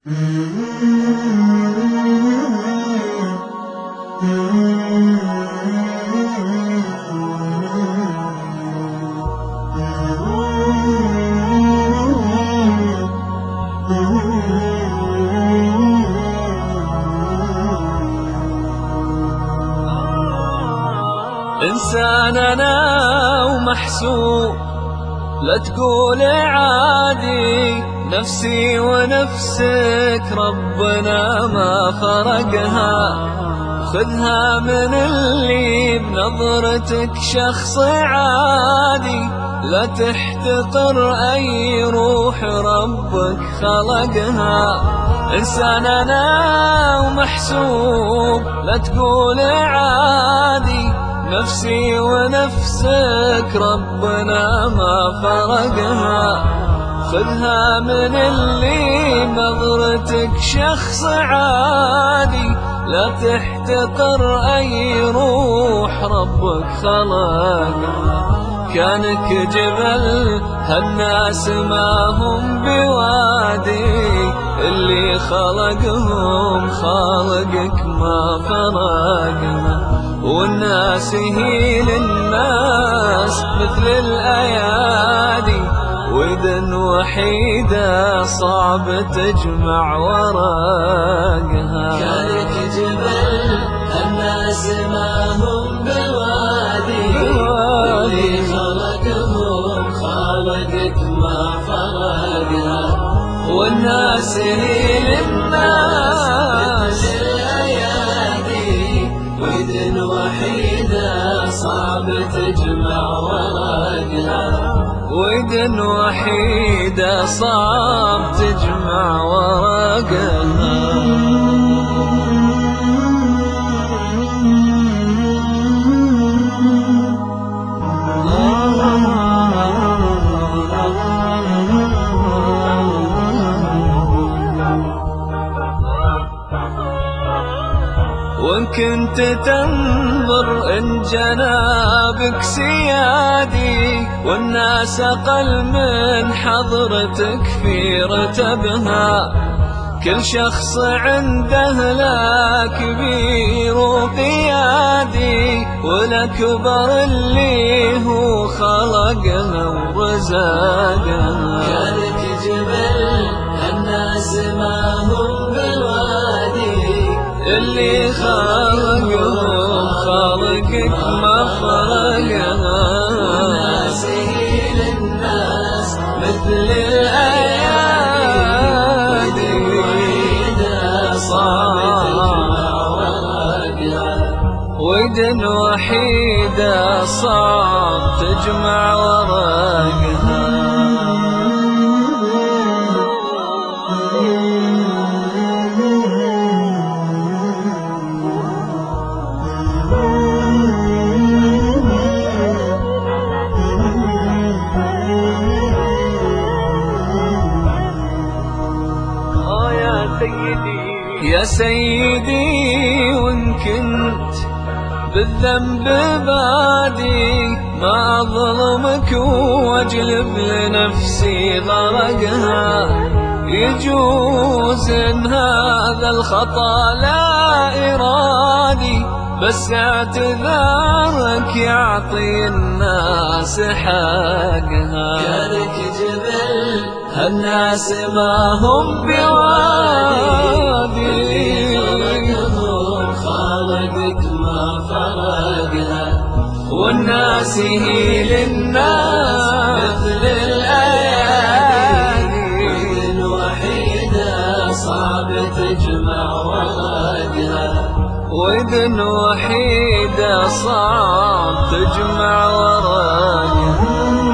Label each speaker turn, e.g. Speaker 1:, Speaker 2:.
Speaker 1: إنسان أنا ومحسوب، لا تقول عادي، نفسي ونفسك ربنا ما فرقها، خذها من اللي بنظرتك شخص عادي، لا تحتقر أي روح ربك خلقها. إنسان أنا ومحسوب، لا تقول عادي، نفسي ونفسك ربنا ما فرقها، خذها من اللي نظرتك شخص عادي، لا تحتقر أي روح ربك خلقها. كانك جبل هالناس ما هم بوادي، اللي خلقهم خالقك ما فرقنا، والناس هي للناس مثل الأيادي، وإذن وحيدة صعب تجمع ورقها.
Speaker 2: كانك جبل الناس ما هم بوادي، واللي خلقهم خالقك ما فرقها،
Speaker 1: والناس هي للناس
Speaker 2: الأيادي، وإذن وحيدة صعب تجمع ورقها،
Speaker 1: وإذن وحيدة صعب تجمع ورقها. وإن كنت تنظر إن جنابك سيادي، والناس أقل من حضرتك في رتبها، كل شخص عنده لا كبير وقيادي، والأكبر اللي هو خلقها ورزقها.
Speaker 2: كانك جبل الناس ما هم بالوادي،
Speaker 1: اللي خلقهم خالقك ما فرقها،
Speaker 2: والناس هي للناس مثل
Speaker 1: الأيادي،
Speaker 2: وحيدة صعب تجمع ورقها،
Speaker 1: وإذن وحيدة صعب تجمع ورقها. يا سيدي، وإن كنت بالذنب بادي، ما أظلمك وأجلب لنفسي غرقها، يجوز إن هذا الخطأ لا إرادي، بس اعتذارك يعطي الناس حقها.
Speaker 2: كانك جبل
Speaker 1: الناس ما هم بوادي،
Speaker 2: خلقهم خالقك ما فرقها،
Speaker 1: والناس هي للناس
Speaker 2: مثل الأيادي، وإذن وحيدة صعب تجمع ورقها،
Speaker 1: وإذن وحيدة صعب تجمع ورقها.